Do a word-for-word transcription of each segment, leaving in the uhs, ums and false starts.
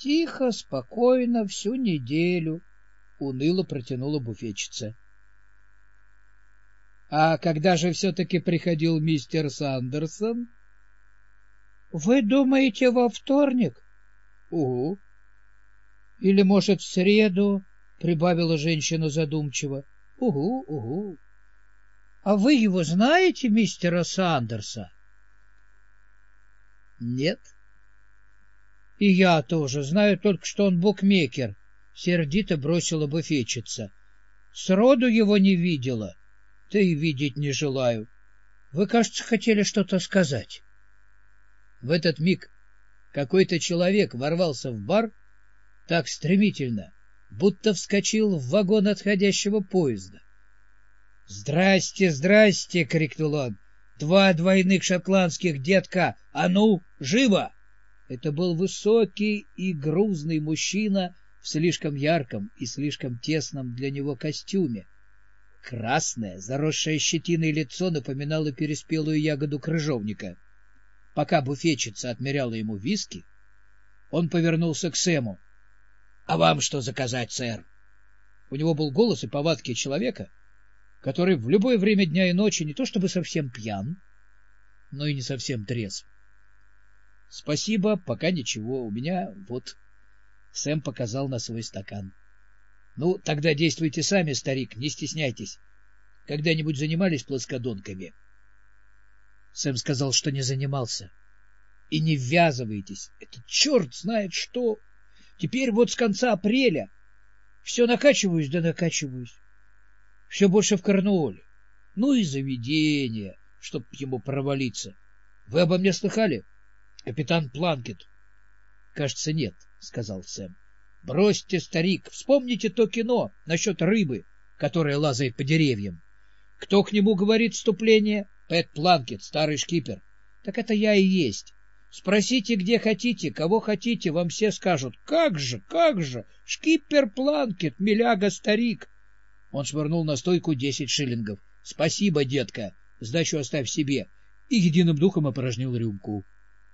Тихо, спокойно, всю неделю, — уныло протянула буфетчица. — А когда же все-таки приходил мистер Сандерсон? — Вы думаете, во вторник? — Угу. — Или, может, в среду, — прибавила женщина задумчиво. — Угу, угу. — А вы его знаете, мистера Сандерса? — Нет. — И я тоже знаю, только что он букмекер, — сердито бросила буфетчица. — Сроду его не видела, да и видеть не желаю. Вы, кажется, хотели что-то сказать. В этот миг какой-то человек ворвался в бар так стремительно, будто вскочил в вагон отходящего поезда. — Здрасте, здрасте! — крикнул он. — Два двойных шотландских детка! А ну, живо! Это был высокий и грузный мужчина в слишком ярком и слишком тесном для него костюме. Красное, заросшее щетиной лицо напоминало переспелую ягоду крыжовника. Пока буфетчица отмеряла ему виски, он повернулся к Сэму. — А вам что заказать, сэр? У него был голос и повадки человека, который в любое время дня и ночи не то чтобы совсем пьян, но и не совсем трезв. — Спасибо, пока ничего. У меня вот... Сэм показал на свой стакан. — Ну, тогда действуйте сами, старик, не стесняйтесь. Когда-нибудь занимались плоскодонками? Сэм сказал, что не занимался. — И не ввязывайтесь. Это черт знает что. Теперь вот с конца апреля все накачиваюсь да накачиваюсь. Все больше в Корнуолле. Ну и заведение, чтоб ему провалиться. Вы обо мне слыхали? Капитан Планкет. — Кажется, нет, — сказал Сэм. — Бросьте, старик, вспомните то кино насчет рыбы, которая лазает по деревьям. Кто к нему говорит вступление? Пэт Планкет, старый шкипер. Так это я и есть. Спросите, где хотите, кого хотите, вам все скажут. Как же, как же, шкипер Планкет, миляга-старик. Он швырнул на стойку десять шиллингов. — Спасибо, детка, сдачу оставь себе. И единым духом опорожнил рюмку.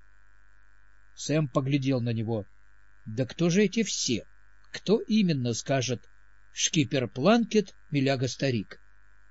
Сэм поглядел на него. Да кто же эти все? Кто именно скажет «Шкипер Планкет, миляга-старик»?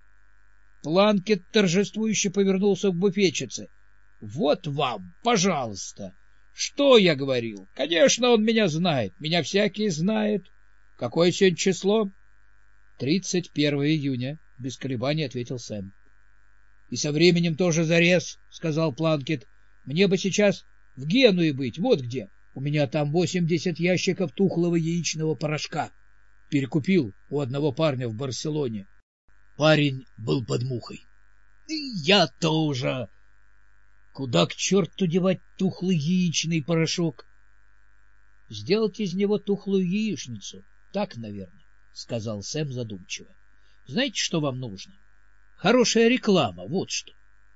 Планкет торжествующе повернулся к буфетчице. — Вот вам, пожалуйста. Что я говорил? Конечно, он меня знает. Меня всякий знает. Какое сегодня число? — Тридцать первое июня, — без колебаний ответил Сэм. — И со временем тоже зарез, — сказал Планкет. — Мне бы сейчас в Генуе быть, вот где. У меня там восемьдесят ящиков тухлого яичного порошка. Перекупил у одного парня в Барселоне. Парень был под мухой. И я тоже. Куда к черту девать тухлый яичный порошок? Сделать из него тухлую яичницу. Так, наверное, — сказал Сэм задумчиво. Знаете, что вам нужно? Хорошая реклама, вот что.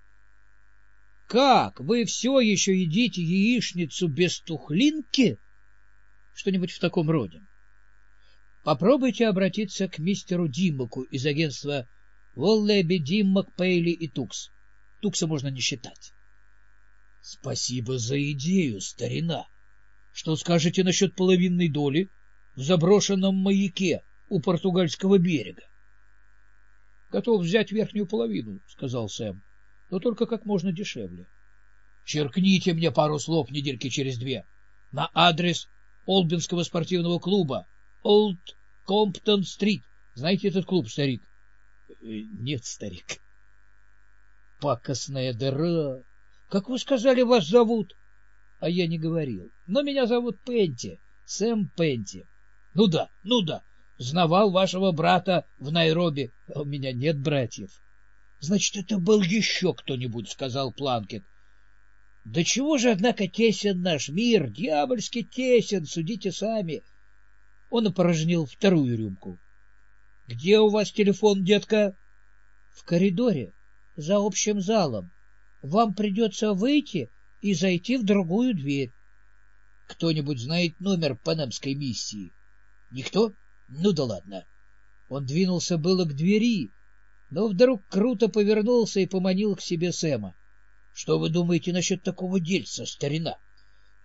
Как? Вы все еще едите яичницу без тухлинки? Что-нибудь в таком роде. Попробуйте обратиться к мистеру Диммаку из агентства Воллеби, Диммак, Пейли и Тукс. Тукса можно не считать. Спасибо за идею, старина. Что скажете насчет половинной доли в заброшенном маяке у португальского берега? Готов взять верхнюю половину, сказал Сэм, но только как можно дешевле. Черкните мне пару слов недельки через две на адрес Олбинского спортивного клуба Олд Комптон-стрит. Знаете этот клуб, старик? — Нет, старик. — Пакостная дыра. Как вы сказали, вас зовут? — А я не говорил. Но меня зовут Пенти, Сэм Пенти. — Ну да, ну да. Знавал вашего брата в Найроби. — А у меня нет братьев. — Значит, это был еще кто-нибудь, — сказал Планкет. — Да чего же, однако, тесен наш мир, дьявольски тесен, судите сами. Он опорожнил вторую рюмку. — Где у вас телефон, детка? — В коридоре, за общим залом. Вам придется выйти и зайти в другую дверь. — Кто-нибудь знает номер панамской миссии? — Никто? Ну да ладно. Он двинулся было к двери, но вдруг круто повернулся и поманил к себе Сэма. — Что вы думаете насчет такого дельца, старина?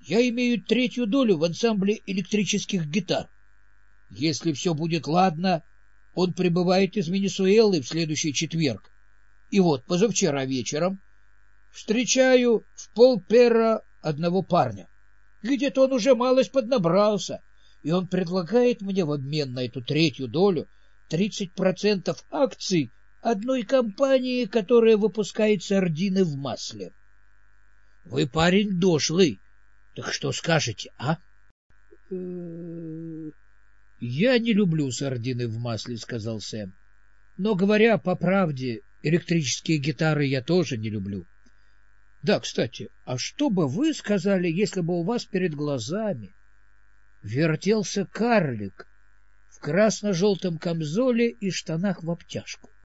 Я имею третью долю в ансамбле электрических гитар. Если все будет ладно, он прибывает из Венесуэлы в следующий четверг. И вот позавчера вечером встречаю в полпера одного парня. Видит, он уже малость поднабрался, и он предлагает мне в обмен на эту третью долю тридцать процентов акций одной компании, которая выпускает сардины в масле. Вы парень дошлый, так что скажете, а? — Я не люблю сардины в масле, — сказал Сэм. — Но, говоря по правде, электрические гитары я тоже не люблю. Да, кстати, а что бы вы сказали, если бы у вас перед глазами вертелся карлик в красно-желтом камзоле и штанах в обтяжку?